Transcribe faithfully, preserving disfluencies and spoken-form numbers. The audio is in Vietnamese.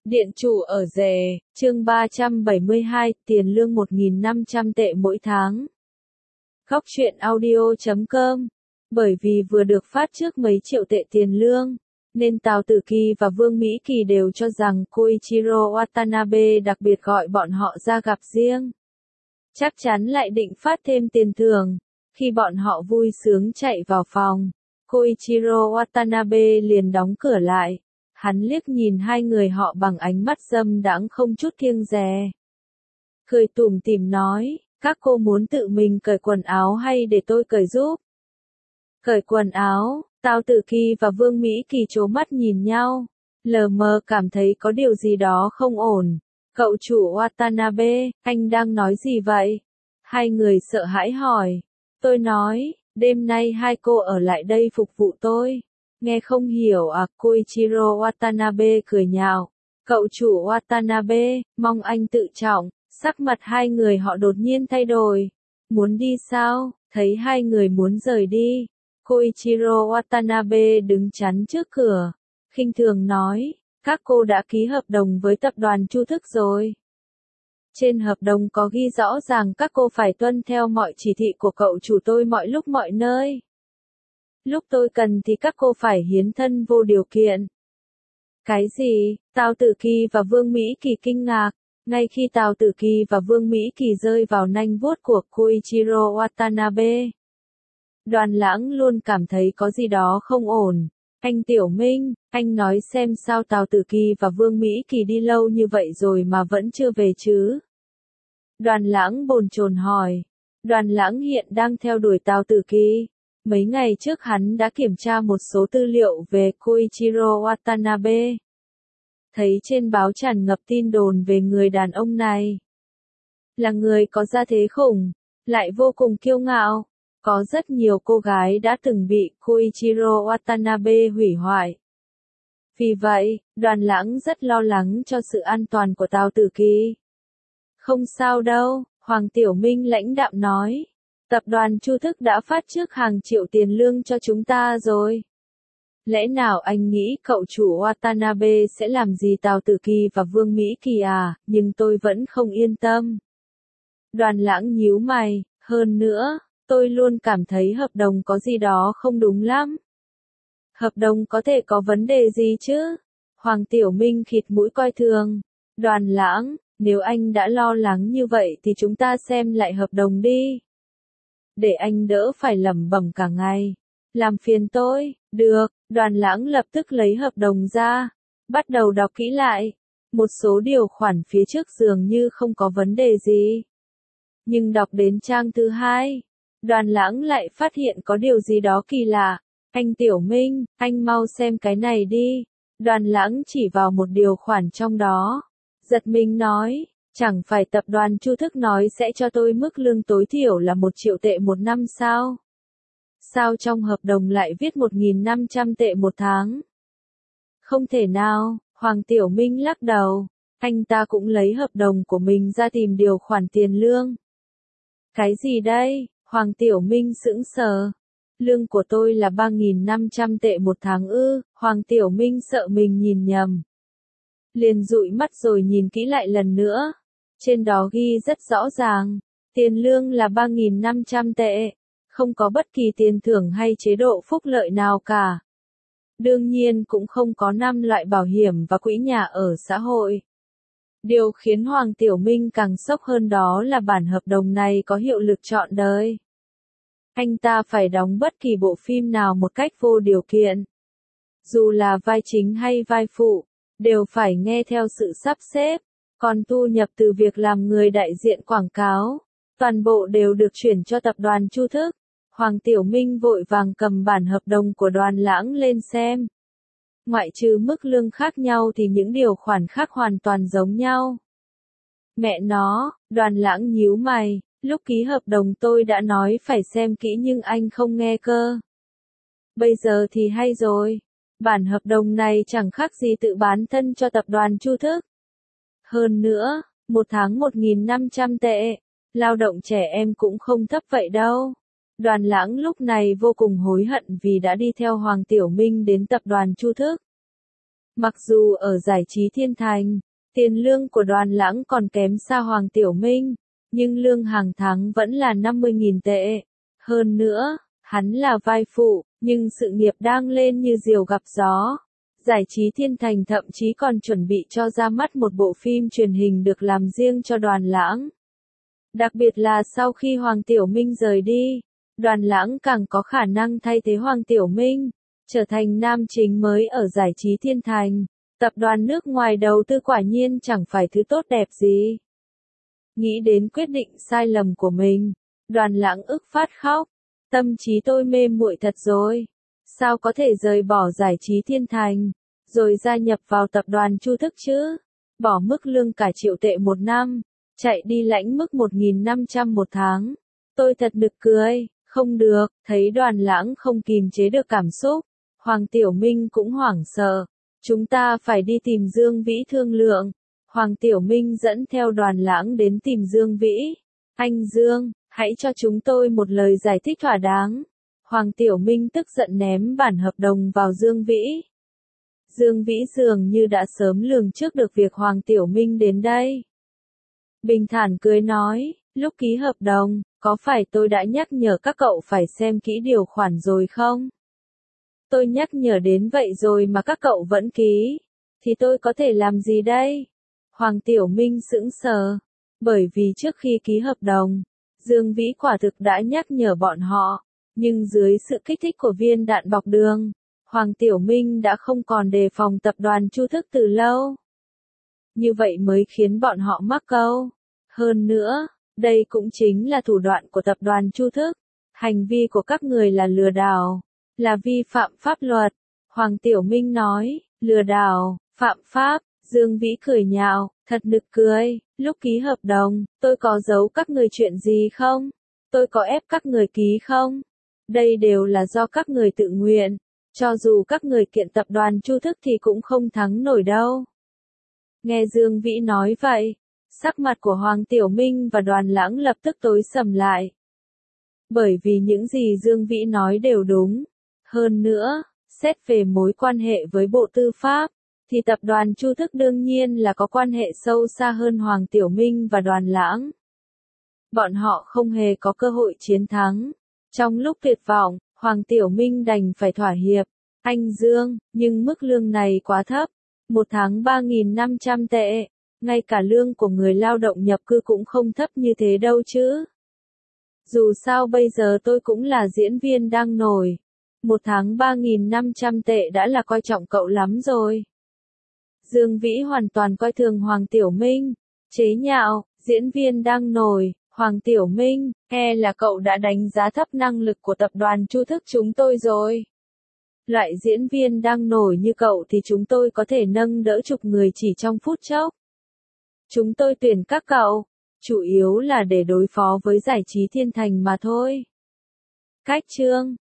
Điện chủ ở rể, chương ba trăm bảy mươi hai, tiền lương một nghìn năm trăm tệ mỗi tháng. Góc truyện audio chấm com. Bởi vì vừa được phát trước mấy triệu tệ tiền lương, nên Tào Tử Kỳ và Vương Mỹ Kỳ đều cho rằng Koichiro Watanabe đặc biệt gọi bọn họ ra gặp riêng. Chắc chắn lại định phát thêm tiền thưởng. Khi bọn họ vui sướng chạy vào phòng, Koichiro Watanabe liền đóng cửa lại. Hắn liếc nhìn hai người họ bằng ánh mắt dâm đãng không chút kiêng dè. Cười tủm tỉm nói, các cô muốn tự mình cởi quần áo hay để tôi cởi giúp? Cởi quần áo, Tào Tử Kỳ và Vương Mỹ Kỳ trố mắt nhìn nhau, lờ mờ cảm thấy có điều gì đó không ổn. Cậu chủ Watanabe, anh đang nói gì vậy? Hai người sợ hãi hỏi. Tôi nói, đêm nay hai cô ở lại đây phục vụ tôi. Nghe không hiểu à? Koichiro Watanabe cười nhạo. Cậu chủ Watanabe, mong anh tự trọng. Sắc mặt hai người họ đột nhiên thay đổi. Muốn đi sao? Thấy hai người muốn rời đi, Koichiro Watanabe đứng chắn trước cửa, khinh thường nói, các cô đã ký hợp đồng với tập đoàn Chu Thức rồi. Trên hợp đồng có ghi rõ ràng các cô phải tuân theo mọi chỉ thị của cậu chủ tôi mọi lúc mọi nơi. Lúc tôi cần thì các cô phải hiến thân vô điều kiện. Cái gì? Tào Tử Kỳ và Vương Mỹ Kỳ kinh ngạc. Ngay khi Tào Tử Kỳ và Vương Mỹ Kỳ rơi vào nanh vuốt của Koichiro Watanabe, Đoàn Lãng luôn cảm thấy có gì đó không ổn. Anh Tiểu Minh, anh nói xem sao Tào Tử Kỳ và Vương Mỹ Kỳ đi lâu như vậy rồi mà vẫn chưa về chứ? Đoàn Lãng bồn chồn hỏi. Đoàn Lãng hiện đang theo đuổi Tào Tử Kỳ. Mấy ngày trước hắn đã kiểm tra một số tư liệu về Koichiro Watanabe. Thấy trên báo tràn ngập tin đồn về người đàn ông này. Là người có gia thế khủng, lại vô cùng kiêu ngạo. Có rất nhiều cô gái đã từng bị Koichiro Watanabe hủy hoại. Vì vậy, Đoàn Lãng rất lo lắng cho sự an toàn của Tào Tử Kỳ. Không sao đâu, Hoàng Tiểu Minh lãnh đạm nói. Tập đoàn Chu Thức đã phát trước hàng triệu tiền lương cho chúng ta rồi. Lẽ nào anh nghĩ cậu chủ Watanabe sẽ làm gì Tào Tử Kỳ và Vương Mỹ Kỳ à? Nhưng tôi vẫn không yên tâm. Đoàn Lãng nhíu mày, hơn nữa, tôi luôn cảm thấy hợp đồng có gì đó không đúng lắm. Hợp đồng có thể có vấn đề gì chứ? Hoàng Tiểu Minh khịt mũi coi thường. Đoàn Lãng, nếu anh đã lo lắng như vậy thì chúng ta xem lại hợp đồng đi. Để anh đỡ phải lẩm bẩm cả ngày. Làm phiền tôi. Được, Đoàn Lãng lập tức lấy hợp đồng ra, bắt đầu đọc kỹ lại. Một số điều khoản phía trước dường như không có vấn đề gì. Nhưng đọc đến trang thứ hai, Đoàn Lãng lại phát hiện có điều gì đó kỳ lạ. Anh Tiểu Minh, anh mau xem cái này đi. Đoàn Lãng chỉ vào một điều khoản trong đó. Giật mình nói, chẳng phải tập đoàn Chu Thức nói sẽ cho tôi mức lương tối thiểu là một triệu tệ một năm sao? Sao trong hợp đồng lại viết một nghìn năm trăm tệ một tháng? Không thể nào, Hoàng Tiểu Minh lắc đầu. Anh ta cũng lấy hợp đồng của mình ra tìm điều khoản tiền lương. Cái gì đây? Hoàng Tiểu Minh sững sờ. Lương của tôi là ba nghìn năm trăm tệ một tháng ư? Hoàng Tiểu Minh sợ mình nhìn nhầm. Liền dụi mắt rồi nhìn kỹ lại lần nữa. Trên đó ghi rất rõ ràng. Tiền lương là ba nghìn năm trăm tệ. Không có bất kỳ tiền thưởng hay chế độ phúc lợi nào cả. Đương nhiên cũng không có năm loại bảo hiểm và quỹ nhà ở xã hội. Điều khiến Hoàng Tiểu Minh càng sốc hơn đó là bản hợp đồng này có hiệu lực trọn đời. Anh ta phải đóng bất kỳ bộ phim nào một cách vô điều kiện. Dù là vai chính hay vai phụ, đều phải nghe theo sự sắp xếp. Còn thu nhập từ việc làm người đại diện quảng cáo, toàn bộ đều được chuyển cho tập đoàn Chu Thức. Hoàng Tiểu Minh vội vàng cầm bản hợp đồng của Đoàn Lãng lên xem. Ngoại trừ mức lương khác nhau thì những điều khoản khác hoàn toàn giống nhau. Mẹ nó, Đoàn Lãng nhíu mày, lúc ký hợp đồng tôi đã nói phải xem kỹ nhưng anh không nghe cơ. Bây giờ thì hay rồi, bản hợp đồng này chẳng khác gì tự bán thân cho tập đoàn Chu Thức. Hơn nữa, một tháng một nghìn năm trăm tệ, lao động trẻ em cũng không thấp vậy đâu. Đoàn Lãng lúc này vô cùng hối hận vì đã đi theo Hoàng Tiểu Minh đến tập đoàn Chu Thức. Mặc dù ở giải trí thiên thành, tiền lương của Đoàn Lãng còn kém xa Hoàng Tiểu Minh, nhưng lương hàng tháng vẫn là năm mươi nghìn tệ. Hơn nữa, hắn là vai phụ, nhưng sự nghiệp đang lên như diều gặp gió. Giải trí thiên thành thậm chí còn chuẩn bị cho ra mắt một bộ phim truyền hình được làm riêng cho Đoàn Lãng. Đặc biệt là sau khi Hoàng Tiểu Minh rời đi, Đoàn Lãng càng có khả năng thay thế Hoàng Tiểu Minh, trở thành nam chính mới ở giải trí thiên thành. Tập đoàn nước ngoài đầu tư quả nhiên chẳng phải thứ tốt đẹp gì. Nghĩ đến quyết định sai lầm của mình, Đoàn Lãng ức phát khóc. Tâm trí tôi mê muội thật rồi. Sao có thể rời bỏ giải trí thiên thành, rồi gia nhập vào tập đoàn Chu Thức chứ? Bỏ mức lương cả triệu tệ một năm, chạy đi lãnh mức một nghìn năm trăm một tháng. Tôi thật nực cười, không được, thấy Đoàn Lãng không kìm chế được cảm xúc. Hoàng Tiểu Minh cũng hoảng sợ. Chúng ta phải đi tìm Dương Vĩ thương lượng. Hoàng Tiểu Minh dẫn theo Đoàn Lãng đến tìm Dương Vĩ. Anh Dương, hãy cho chúng tôi một lời giải thích thỏa đáng. Hoàng Tiểu Minh tức giận ném bản hợp đồng vào Dương Vĩ. Dương Vĩ dường như đã sớm lường trước được việc Hoàng Tiểu Minh đến đây. Bình thản cười nói, lúc ký hợp đồng, có phải tôi đã nhắc nhở các cậu phải xem kỹ điều khoản rồi không? Tôi nhắc nhở đến vậy rồi mà các cậu vẫn ký, thì tôi có thể làm gì đây? Hoàng Tiểu Minh sững sờ, bởi vì trước khi ký hợp đồng, Dương Vĩ quả thực đã nhắc nhở bọn họ, nhưng dưới sự kích thích của viên đạn bọc đường, Hoàng Tiểu Minh đã không còn đề phòng tập đoàn Chu Thức từ lâu. Như vậy mới khiến bọn họ mắc câu. Hơn nữa, đây cũng chính là thủ đoạn của tập đoàn Chu Thức. Hành vi của các người là lừa đảo, là vi phạm pháp luật. Hoàng Tiểu Minh nói, lừa đảo, phạm pháp. Dương Vĩ cười nhạo, thật nực cười, lúc ký hợp đồng, tôi có giấu các người chuyện gì không? Tôi có ép các người ký không? Đây đều là do các người tự nguyện, cho dù các người kiện tập đoàn Chu Thức thì cũng không thắng nổi đâu. Nghe Dương Vĩ nói vậy, sắc mặt của Hoàng Tiểu Minh và Đoàn Lãng lập tức tối sầm lại. Bởi vì những gì Dương Vĩ nói đều đúng. Hơn nữa, xét về mối quan hệ với Bộ Tư pháp, thì tập đoàn Chu Thức đương nhiên là có quan hệ sâu xa hơn Hoàng Tiểu Minh và Đoàn Lãng. Bọn họ không hề có cơ hội chiến thắng. Trong lúc tuyệt vọng, Hoàng Tiểu Minh đành phải thỏa hiệp. Anh Dương, nhưng mức lương này quá thấp. Một tháng ba nghìn năm trăm tệ. Ngay cả lương của người lao động nhập cư cũng không thấp như thế đâu chứ. Dù sao bây giờ tôi cũng là diễn viên đang nổi. Một tháng ba nghìn năm trăm tệ đã là coi trọng cậu lắm rồi. Dương Vĩ hoàn toàn coi thường Hoàng Tiểu Minh. Chế nhạo, diễn viên đang nổi. Hoàng Tiểu Minh, e là cậu đã đánh giá thấp năng lực của tập đoàn Chu Thức chúng tôi rồi. Loại diễn viên đang nổi như cậu thì chúng tôi có thể nâng đỡ chục người chỉ trong phút chốc. Chúng tôi tuyển các cậu, chủ yếu là để đối phó với giải trí thiên thành mà thôi. Cách chương